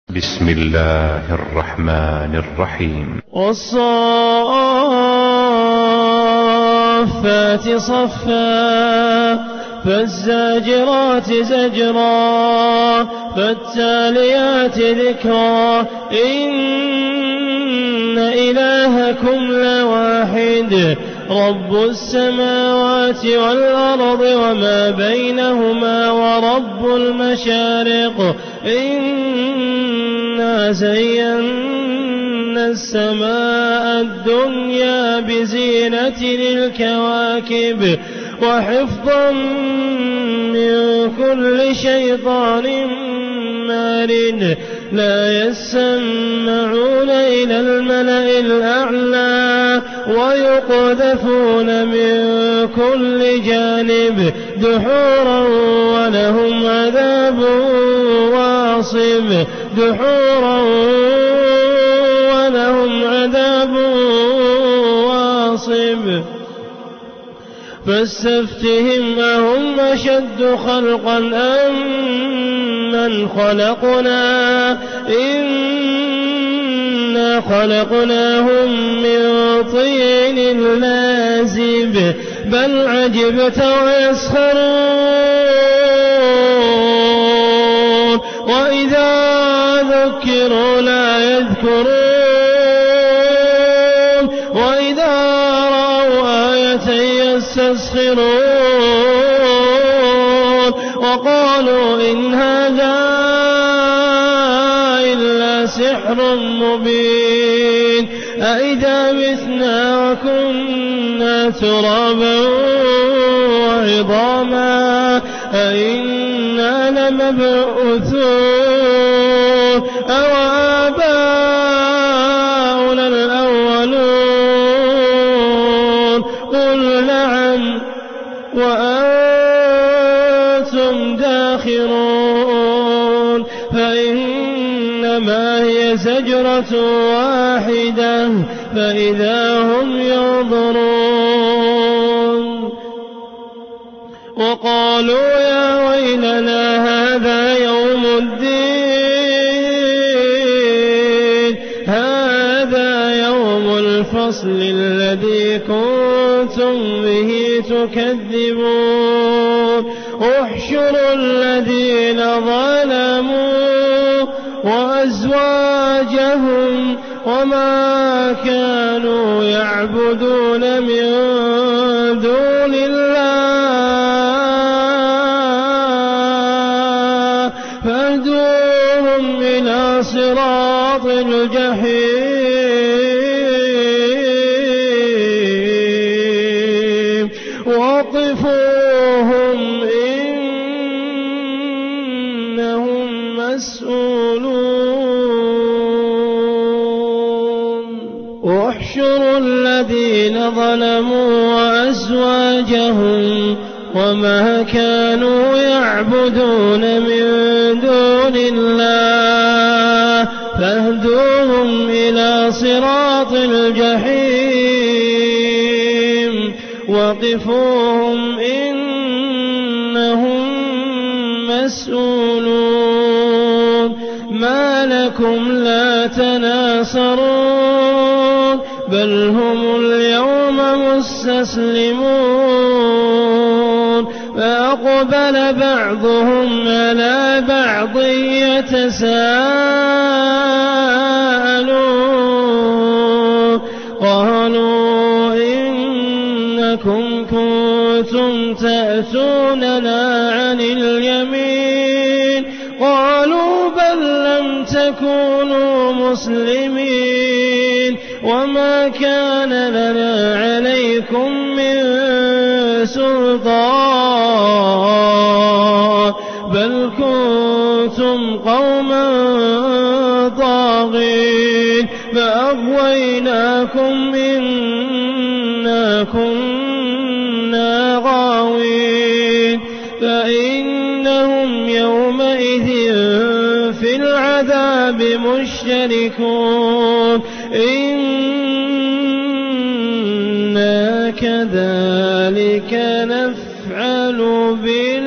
بسم الله الرحمن الرحيم. والصافات صفا فالزاجرات زجرا فالتاليات ذكرا إن إلهكم لواحد رب السماوات والأرض وما بينهما ورب المشارق إنا زينا السماء الدنيا بزينة للكواكب وحفظا من كل شيطان مارد لا يسمعون إلى الملأ الأعلى ويقذفون من كل جانب دحورا ولهم عذاب واصب دحورا ولهم عذاب واصب فاستفتهم أهم أشد خلقا أم من خلقنا إنا خلقناهم من طين لازب بل عجبت ويسخرون وإذا ذكروا لا يذكرون وإذا رأوا آية يستسخرون وقالوا إن هذا إلا سحر مبين أإذا متنا وكنا ترابا وعظاما أإنا لمبعوثون أو آباؤنا الأولون قل نعم وأنتم داخرون فإنما هي زجرة واحدة فإذا هم ينظرون وقالوا يا ويلنا هذا يوم الدين هذا يوم الفصل الذي كنتم به تكذبون احشروا الذين ظلموا وأزواجهم وما كانوا يعبدون من دون الله فاهدوهم إلى صراط الجحيم وقفوهم إنهم مسؤولون واحشروا الذين ظلموا وأزواجهم وما كانوا يعبدون من دون الله فاهدوهم إلى صراط الجحيم وقفوهم إنهم مسؤولون ما لكم لا تناصرون بل هم اليوم مستسلمون فأقبل بعضهم على بعض يتساءلون قالوا إنكم كنتم تأتوننا عن اليمين قالوا بل لم تكونوا مسلمين وما كان لنا عليكم من سلطان بل كنتم قوما طاغين فأغويناكم إنا كنا غاوين فإنهم يومئذ في العذاب مشتركون إنا كذلك نفعل بالمجرمين